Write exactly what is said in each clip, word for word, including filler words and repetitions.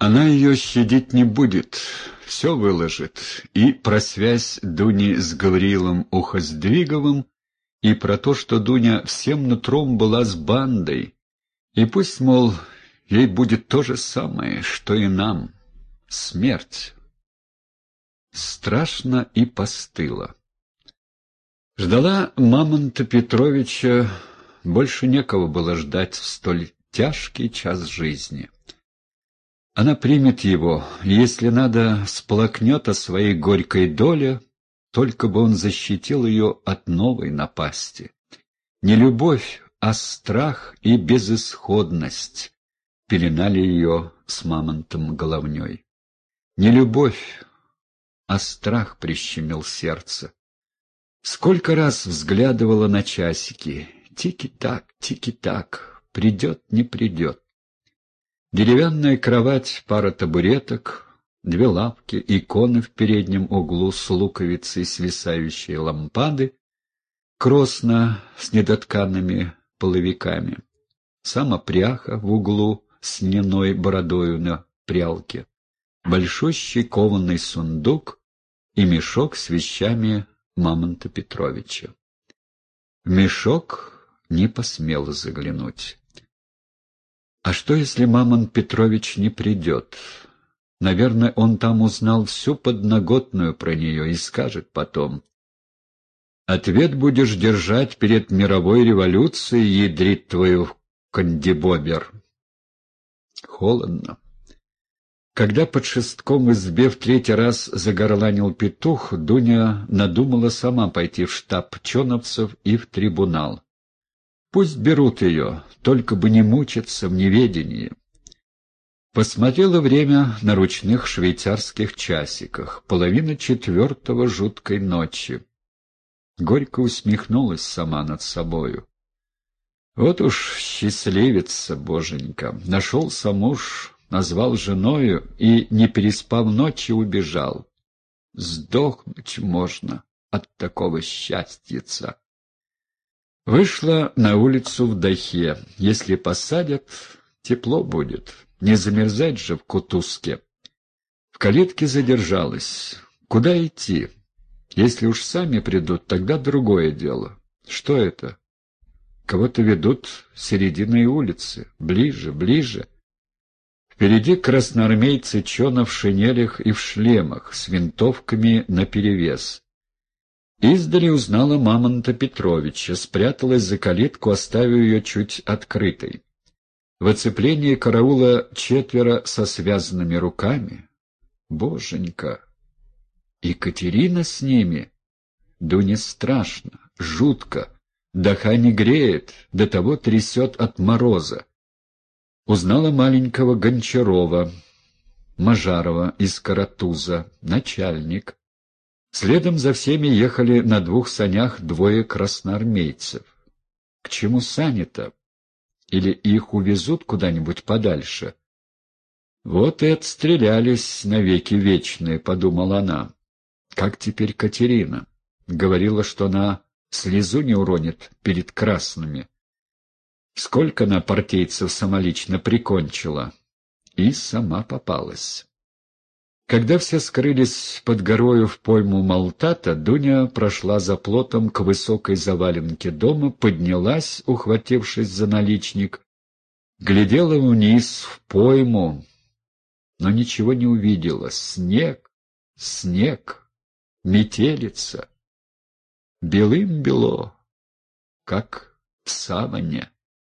Она ее щадить не будет, все выложит, и про связь Дуни с Гавриилом Ухоздвиговым, и про то, что Дуня всем нутром была с бандой, и пусть, мол, ей будет то же самое, что и нам — смерть. Страшно и постыло. Ждала Мамонта Петровича, больше некого было ждать в столь тяжкий час жизни. Она примет его, и, если надо, сплакнет о своей горькой доле, только бы он защитил ее от новой напасти. Не любовь, а страх и безысходность пеленали ее с Мамонтом головней. Не любовь, а страх прищемил сердце. Сколько раз взглядывала на часики. Тики-так, тики-так, придет, не придет. Деревянная кровать, пара табуреток, две лавки, иконы в переднем углу с луковицей, свисающие лампады, кросно с недотканными половиками, сама пряха в углу с льняной бородою на прялке, большущий кованный сундук и мешок с вещами Мамонта Петровича. В мешок не посмела заглянуть. А что, если Мамонт Петрович не придет? Наверное, он там узнал всю подноготную про нее и скажет потом: «Ответ будешь держать перед мировой революцией, ядрит твою кандибобер». Холодно. Когда под шестком в избе в третий раз загорланил петух, Дуня надумала сама пойти в штаб чоновцев и в трибунал. Пусть берут ее, только бы не мучиться в неведении. Посмотрела время на ручных швейцарских часиках. Половина четвертого жуткой ночи. Горько усмехнулась сама над собою. Вот уж счастливица, боженька. Нашелся муж, назвал женою и, не переспав ночи, убежал. Сдохнуть можно от такого счастьица. Вышла на улицу в дахе. Если посадят, тепло будет. Не замерзать же в кутузке. В калитке задержалась. Куда идти? Если уж сами придут, тогда другое дело. Что это? Кого-то ведут серединой улицы. Ближе, ближе. Впереди красноармейцы чона в шинелях и в шлемах, с винтовками наперевес. Издали узнала Мамонта Петровича, спряталась за калитку, оставив ее чуть открытой. В оцеплении караула четверо со связанными руками. Боженька! Екатерина с ними? Дуне страшно, жутко. Даха не греет, до того трясет от мороза. Узнала маленького Гончарова, Мажарова из Каратуза, начальник. Следом за всеми ехали на двух санях двое красноармейцев. К чему сани-то? Или их увезут куда-нибудь подальше? Вот и отстрелялись навеки вечные, подумала она. Как теперь Катерина? Говорила, что она слезу не уронит перед красными. Сколько она партийцев самолично прикончила. И сама попалась. Когда все скрылись под горою в пойму Малтата, Дуня прошла за плотом к высокой заваленке дома, поднялась, ухватившись за наличник, глядела вниз в пойму, но ничего не увидела. Снег, снег, метелица. Белым-бело, как в саване.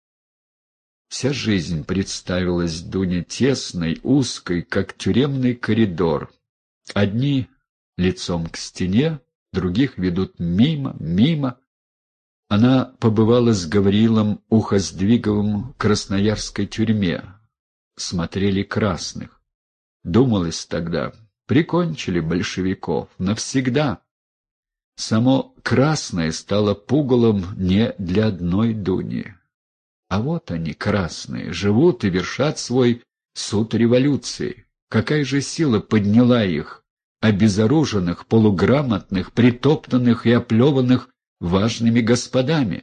Вся жизнь представилась Дуне тесной, узкой, как тюремный коридор. Одни лицом к стене, других ведут мимо, мимо. Она побывала с Гавриилом Ухоздвиговым в красноярской тюрьме. Смотрели красных. Думалось тогда, прикончили большевиков навсегда. Само красное стало пугалом не для одной Дуни. А вот они, красные, живут и вершат свой суд революции. Какая же сила подняла их, обезоруженных, полуграмотных, притоптанных и оплеванных важными господами?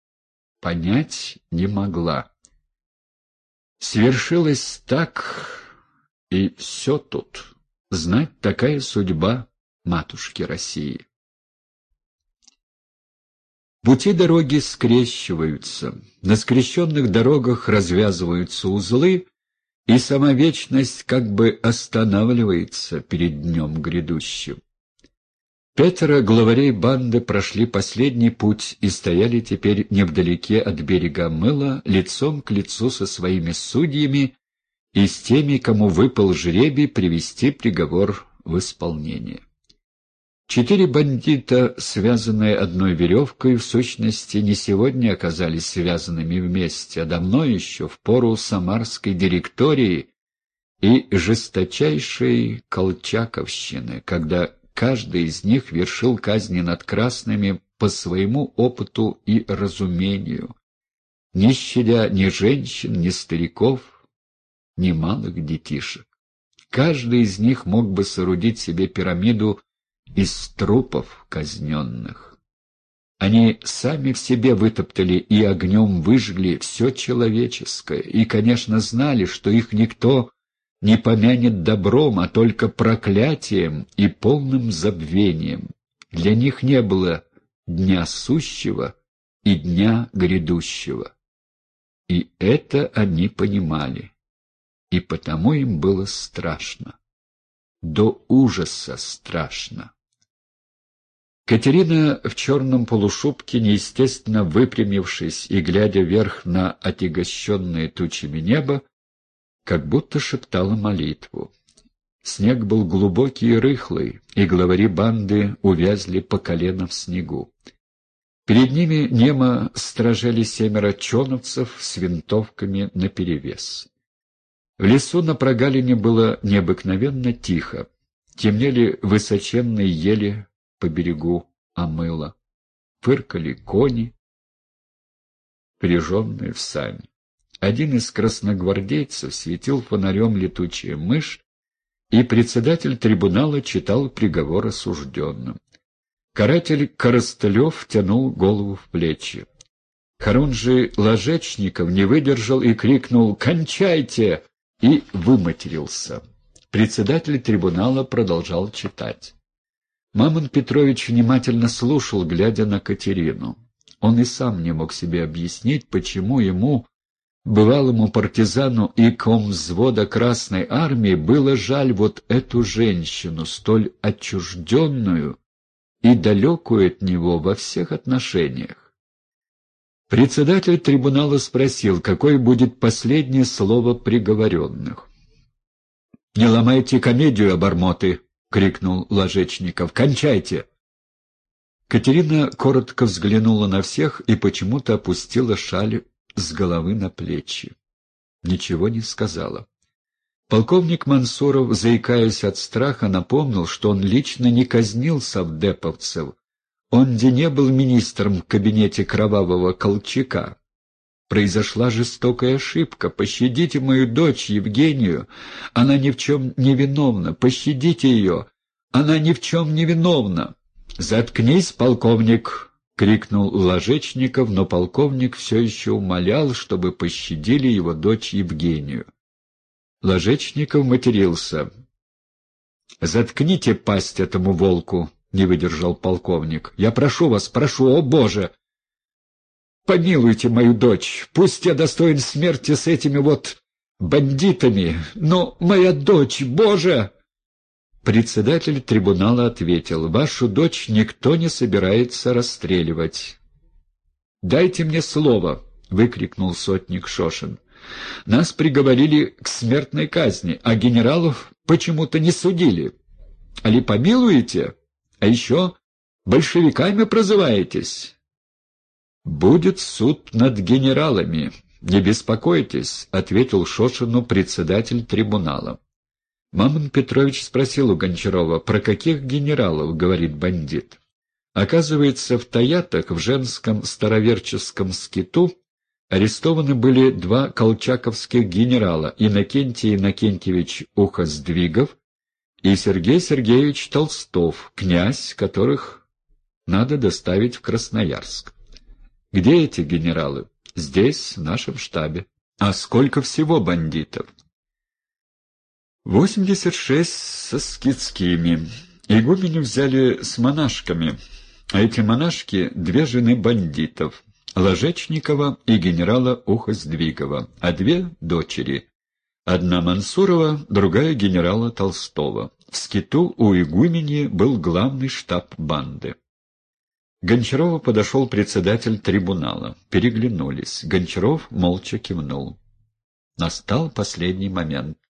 Понять не могла. Свершилось так, И все тут. Знать, такая судьба матушки России. Пути дороги скрещиваются, на скрещенных дорогах развязываются узлы, и сама вечность как бы останавливается перед днем грядущим. Пятеро главарей банды прошли последний путь и стояли теперь невдалеке от берега Мыла, лицом к лицу со своими судьями и с теми, кому выпал жребий привести приговор в исполнение. Четыре бандита, связанные одной веревкой, в сущности, не сегодня оказались связанными вместе, а давно еще, в пору самарской директории и жесточайшей колчаковщины, когда каждый из них вершил казни над красными по своему опыту и разумению, не щадя ни женщин, ни стариков, ни малых детишек. Каждый из них мог бы соорудить себе пирамиду из трупов казненных. Они сами в себе вытоптали и огнем выжгли все человеческое, и, конечно, знали, что их никто не помянет добром, а только проклятием и полным забвением. Для них не было дня сущего и дня грядущего. И это они понимали, и потому им было страшно, до ужаса страшно. Катерина в черном полушубке, неестественно выпрямившись и глядя вверх на отягощенное тучами небо, как будто шептала молитву. Снег был глубокий и рыхлый, и главари банды увязли по колено в снегу. Перед ними немо стражали семеро чоновцев с винтовками наперевес. В лесу на прогалине было необыкновенно тихо. Темнели высоченные ели по берегу Омыла. Фыркали кони, впряженные в сани. Один из красногвардейцев светил фонарем летучая мышь, и председатель трибунала читал приговор осужденным. Каратель Коростылев тянул голову в плечи. Хорунжий Ложечников не выдержал и крикнул «Кончайте!» и выматерился. Председатель трибунала продолжал читать. Мамон Петрович внимательно слушал, глядя на Катерину. Он и сам не мог себе объяснить, почему ему, бывалому партизану и комвзвода Красной Армии, было жаль вот эту женщину, столь отчужденную и далекую от него во всех отношениях. Председатель трибунала спросил, какое будет последнее слово приговоренных. «Не ломайте комедию, обормоты!» — крикнул Ложечников. «Кончайте!» Катерина коротко взглянула на всех и почему-то опустила шаль с головы на плечи. Ничего не сказала. Полковник Мансуров, заикаясь от страха, напомнил, что он лично не казнил совдеповцев. Он где не был министром в кабинете кровавого Колчака. Произошла жестокая ошибка. Пощадите мою дочь Евгению. Она ни в чем не виновна. Пощадите ее. Она ни в чем не виновна. «Заткнись, полковник!» — крикнул Ложечников, но полковник все еще умолял, чтобы пощадили его дочь Евгению. Ложечников матерился. «Заткните пасть этому волку!» — не выдержал полковник. «Я прошу вас, прошу, о Боже! Помилуйте мою дочь, пусть я достоин смерти с этими вот бандитами, но моя дочь, Боже!» Председатель трибунала ответил: «Вашу дочь никто не собирается расстреливать». «Дайте мне слово!» — выкрикнул сотник Шошин. «Нас приговорили к смертной казни, а генералов почему-то не судили. Али помилуете? А еще большевиками прозываетесь?» «Будет суд над генералами, не беспокойтесь», — ответил Шошину председатель трибунала. Мамон Петрович спросил у Гончарова, про каких генералов говорит бандит. Оказывается, в Таятах, в женском староверческом скиту, арестованы были два колчаковских генерала, Иннокентий Иннокентьевич Ухоздвигов и Сергей Сергеевич Толстов, князь, которых надо доставить в Красноярск. «Где эти генералы?» «Здесь, в нашем штабе». «А сколько всего бандитов?» Восемьдесят шесть со скитскими. Игуменю взяли с монашками, а эти монашки — две жены бандитов, Ложечникова и генерала Ухоздвигова, а две дочери. Одна Мансурова, другая генерала Толстого. В скиту у игумени был главный штаб банды. К Гончарову подошел председатель трибунала. Переглянулись. Гончаров молча кивнул. Настал последний момент.